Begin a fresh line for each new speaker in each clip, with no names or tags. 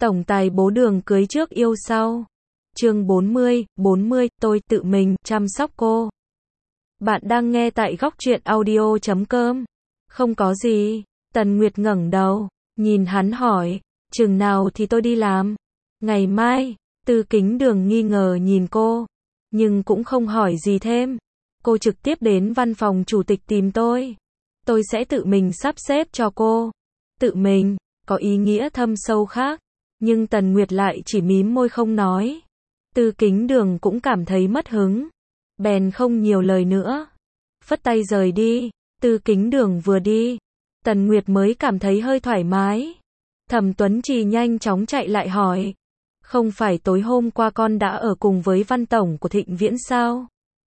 Tổng tài bố Đường cưới trước yêu sau. Chương 40, tôi tự mình chăm sóc cô. Bạn đang nghe tại Góc Truyện Audio.com. Không có gì. Tần Nguyệt ngẩng đầu, nhìn hắn hỏi, chừng nào thì tôi đi làm? Ngày mai. Tư Kính Đường nghi ngờ nhìn cô, nhưng cũng không hỏi gì thêm. Cô trực tiếp đến văn phòng chủ tịch tìm tôi. Tôi sẽ tự mình sắp xếp cho cô. Tự mình, có ý nghĩa thâm sâu khác. Nhưng Tần Nguyệt lại chỉ mím môi không nói. Tư Kính Đường cũng cảm thấy mất hứng, bèn không nhiều lời nữa, phất tay rời đi. Tư Kính Đường vừa đi, Tần Nguyệt mới cảm thấy hơi thoải mái. Thẩm Tuấn Trì nhanh chóng chạy lại hỏi, không phải tối hôm qua con đã ở cùng với Văn Tổng của Thịnh Viễn sao?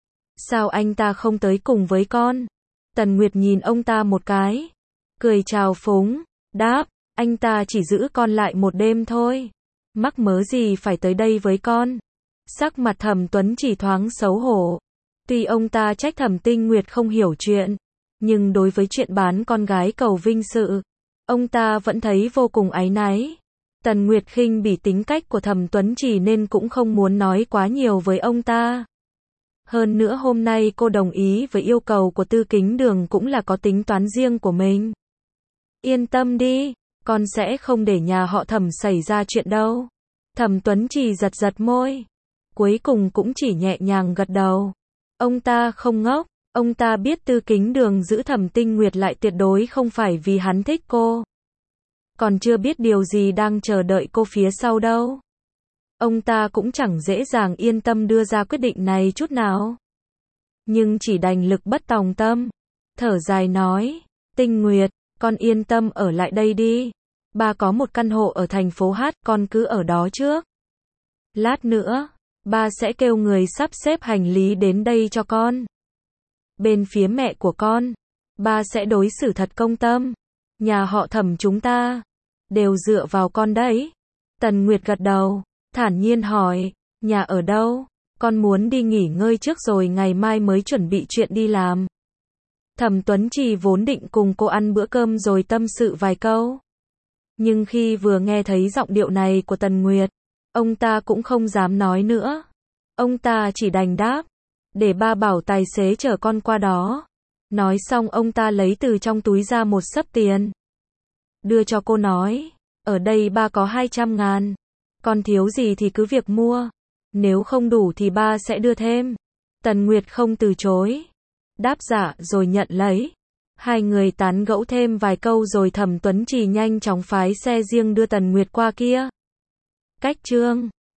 Sao anh ta không tới cùng với con? Tần Nguyệt nhìn ông ta một cái, cười chào phúng, đáp, anh ta chỉ giữ con lại một đêm thôi. Mắc mớ gì phải tới đây với con? Sắc mặt Thẩm Tuấn Chỉ thoáng xấu hổ. Tuy ông ta trách Thẩm Tinh Nguyệt không hiểu chuyện, nhưng đối với chuyện bán con gái cầu vinh sự, ông ta vẫn thấy vô cùng áy náy. Tần Nguyệt khinh bỉ tính cách của Thẩm Tuấn Chỉ nên cũng không muốn nói quá nhiều với ông ta. Hơn nữa hôm nay cô đồng ý với yêu cầu của Tư Kính Đường cũng là có tính toán riêng của mình. Yên tâm đi, con sẽ không để nhà họ Thẩm xảy ra chuyện đâu. Thẩm Tuấn Chỉ giật giật môi, cuối cùng cũng chỉ nhẹ nhàng gật đầu. Ông ta không ngốc, ông ta biết Tư Kính Đường giữ Thẩm Tinh Nguyệt lại tuyệt đối không phải vì hắn thích cô. Còn chưa biết điều gì đang chờ đợi cô phía sau đâu. Ông ta cũng chẳng dễ dàng yên tâm đưa ra quyết định này chút nào. Nhưng chỉ đành lực bất tòng tâm, thở dài nói, Tinh Nguyệt, con yên tâm ở lại đây đi. Ba có một căn hộ ở thành phố Hát, con cứ ở đó trước. Lát nữa, ba sẽ kêu người sắp xếp hành lý đến đây cho con. Bên phía mẹ của con, ba sẽ đối xử thật công tâm. Nhà họ Thẩm chúng ta đều dựa vào con đấy. Tần Nguyệt gật đầu, thản nhiên hỏi, nhà ở đâu? Con muốn đi nghỉ ngơi trước rồi ngày mai mới chuẩn bị chuyện đi làm. Thẩm Tuấn Trì vốn định cùng cô ăn bữa cơm rồi tâm sự vài câu. Nhưng khi vừa nghe thấy giọng điệu này của Tần Nguyệt, ông ta cũng không dám nói nữa. Ông ta chỉ đành đáp, để ba bảo tài xế chở con qua đó. Nói xong ông ta lấy từ trong túi ra một xấp tiền, đưa cho cô nói, ở đây ba có 200.000. Con thiếu gì thì cứ việc mua. Nếu không đủ thì ba sẽ đưa thêm. Tần Nguyệt không từ chối, đáp dạ rồi nhận lấy. Hai người tán gẫu thêm vài câu rồi Thẩm Tuấn Trì nhanh chóng phái xe riêng đưa Tần Nguyệt qua kia. Cách chương